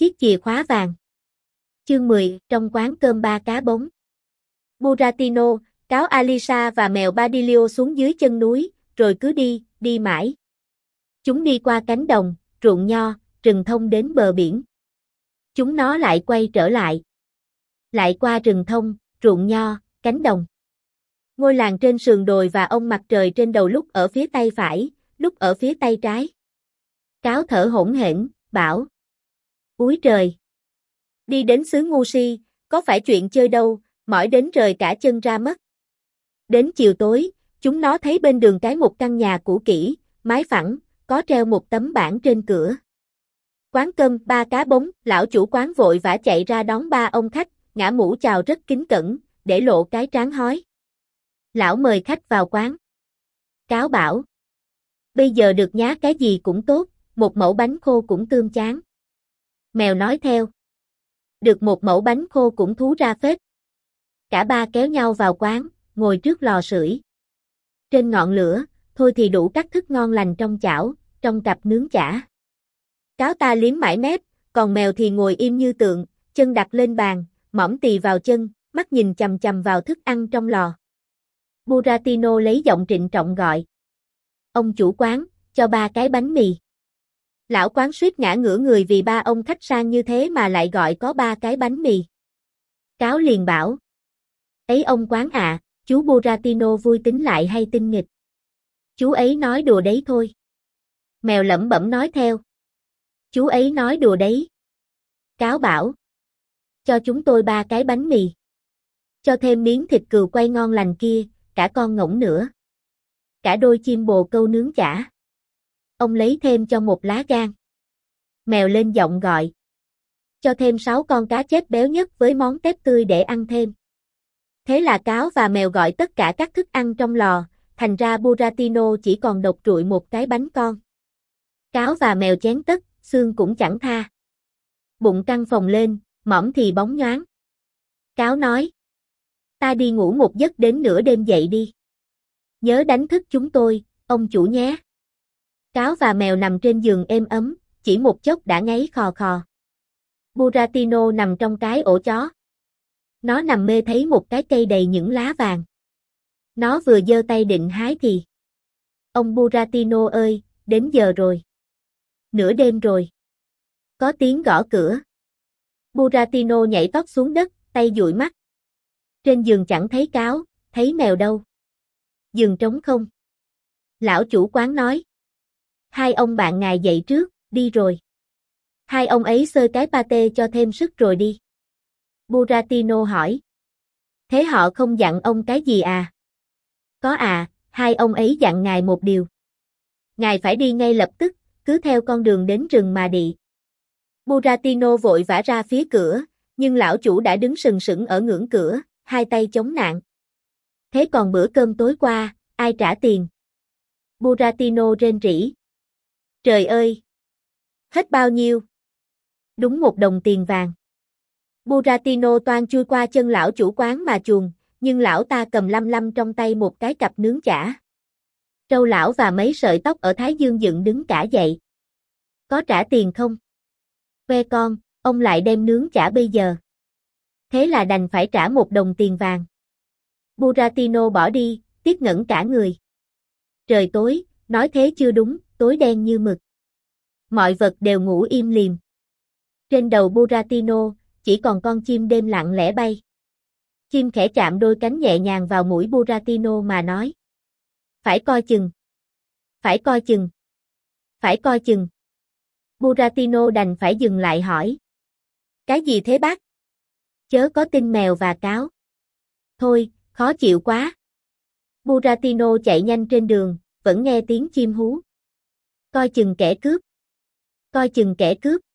chiếc chìa khóa vàng. Chương 10, trong quán cơm ba cá bống. Buratino, cáo Alisa và mèo Badilio xuống dưới chân núi, rồi cứ đi mãi. Chúng đi qua cánh đồng, ruộng nho, rừng thông đến bờ biển. Chúng nó lại quay trở lại. Lại qua rừng thông, ruộng nho, cánh đồng. Ngôi làng trên sườn đồi và ông mặt trời trên đầu lúc ở phía tay phải, lúc ở phía tay trái. Cáo thở hổn hển, bảo: Úi trời! Đi đến xứ ngu si, có phải chuyện chơi đâu, mỏi đến rời cả chân ra mất. Đến chiều tối, chúng nó thấy bên đường cái một căn nhà cũ kỹ, mái phẳng, có treo một tấm bảng trên cửa. Quán cơm ba cá bống, lão chủ quán vội vã chạy ra đón ba ông khách, ngã mũ chào rất kính cẩn, để lộ cái trán hói. Lão mời khách vào quán. Cáo bảo: Bây giờ được nhá cái gì cũng tốt, một mẩu bánh khô cũng tươm chán. Mèo nói theo: Được một mẩu bánh khô cũng thú ra phết. Cả ba kéo nhau vào quán, ngồi trước lò sưởi. Trên ngọn lửa, thôi thì đủ các thức ngon lành trong chảo, trong cặp nướng chả. Cáo ta liếm mãi mép, còn mèo thì ngồi im như tượng, chân đặt lên bàn, mõm tì vào chân, mắt nhìn chằm chằm vào thức ăn trong lò. Buratino lấy giọng trịnh trọng gọi: Ông chủ quán, cho ba cái bánh mì. Lão quán suýt ngã ngửa người vì ba ông khách sang như thế mà lại gọi có ba cái bánh mì. Cáo liền bảo: Ấy ông quán ạ, chú Buratino vui tính lại hay tinh nghịch? Chú ấy nói đùa đấy thôi. Mèo lẩm bẩm nói theo: Chú ấy nói đùa đấy. Cáo bảo: Cho chúng tôi ba cái bánh mì. Cho thêm miếng thịt cừu quay ngon lành kia, cả con ngỗng nữa. Cả đôi chim bồ câu nướng chả. Ông lấy thêm cho một lá gan. Mèo lên giọng gọi: Cho thêm 6 con cá chép béo nhất với món tép tươi để ăn thêm. Thế là cáo và mèo gọi tất cả các thức ăn trong lò, thành ra Buratino chỉ còn độc trụi một cái bánh con. Cáo và mèo chén tất, xương cũng chẳng tha. Bụng căng phồng lên, mõm thì bóng nhoáng. Cáo nói: Ta đi ngủ một giấc đến nửa đêm dậy đi. Nhớ đánh thức chúng tôi, ông chủ nhé. Cáo và mèo nằm trên giường êm ấm, chỉ một chốc đã ngáy khò khò. Buratino nằm trong cái ổ chó. Nó nằm mê thấy một cái cây đầy những lá vàng. Nó vừa giơ tay định hái thì: Ông Buratino ơi, đến giờ rồi. Nửa đêm rồi. Có tiếng gõ cửa. Buratino nhảy tót xuống đất, tay dụi mắt. Trên giường chẳng thấy cáo, thấy mèo đâu. Giường trống không. Lão chủ quán nói: Hai ông bạn ngài dậy trước, đi rồi. Hai ông ấy xơi cái pate cho thêm sức rồi đi. Buratino hỏi: Thế họ không dặn ông cái gì à? Có à, hai ông ấy dặn ngài một điều. Ngài phải đi ngay lập tức, cứ theo con đường đến rừng mà đi. Buratino vội vã ra phía cửa, nhưng lão chủ đã đứng sừng sững ở ngưỡng cửa, hai tay chống nạng. Thế còn bữa cơm tối qua, ai trả tiền? Buratino rên rỉ. Trời ơi! Hết bao nhiêu? Đúng 1 đồng tiền vàng. Buratino toan chui qua chân lão chủ quán mà chuồn, nhưng lão ta cầm lăm lăm trong tay một cái cặp nướng chả. Trâu lão và mấy sợi tóc ở thái dương dựng đứng cả dậy. Có trả tiền không? Que con, ông lại đem nướng chả bây giờ. Thế là đành phải trả 1 đồng tiền vàng. Buratino bỏ đi, tiếc ngẩn cả người. Trời tối, nói thế chưa đúng, tối đen như mực. Mọi vật đều ngủ im lìm. Trên đầu Buratino, chỉ còn con chim đêm lặng lẽ bay. Chim khẽ chạm đôi cánh nhẹ nhàng vào mũi Buratino mà nói: Phải coi chừng. Phải coi chừng. Phải coi chừng. Buratino đành phải dừng lại hỏi: Cái gì thế bác? Chớ có tin mèo và cáo. Thôi, khó chịu quá. Buratino chạy nhanh trên đường, vẫn nghe tiếng chim hú. Coi chừng kẻ cướp. Coi chừng kẻ cướp.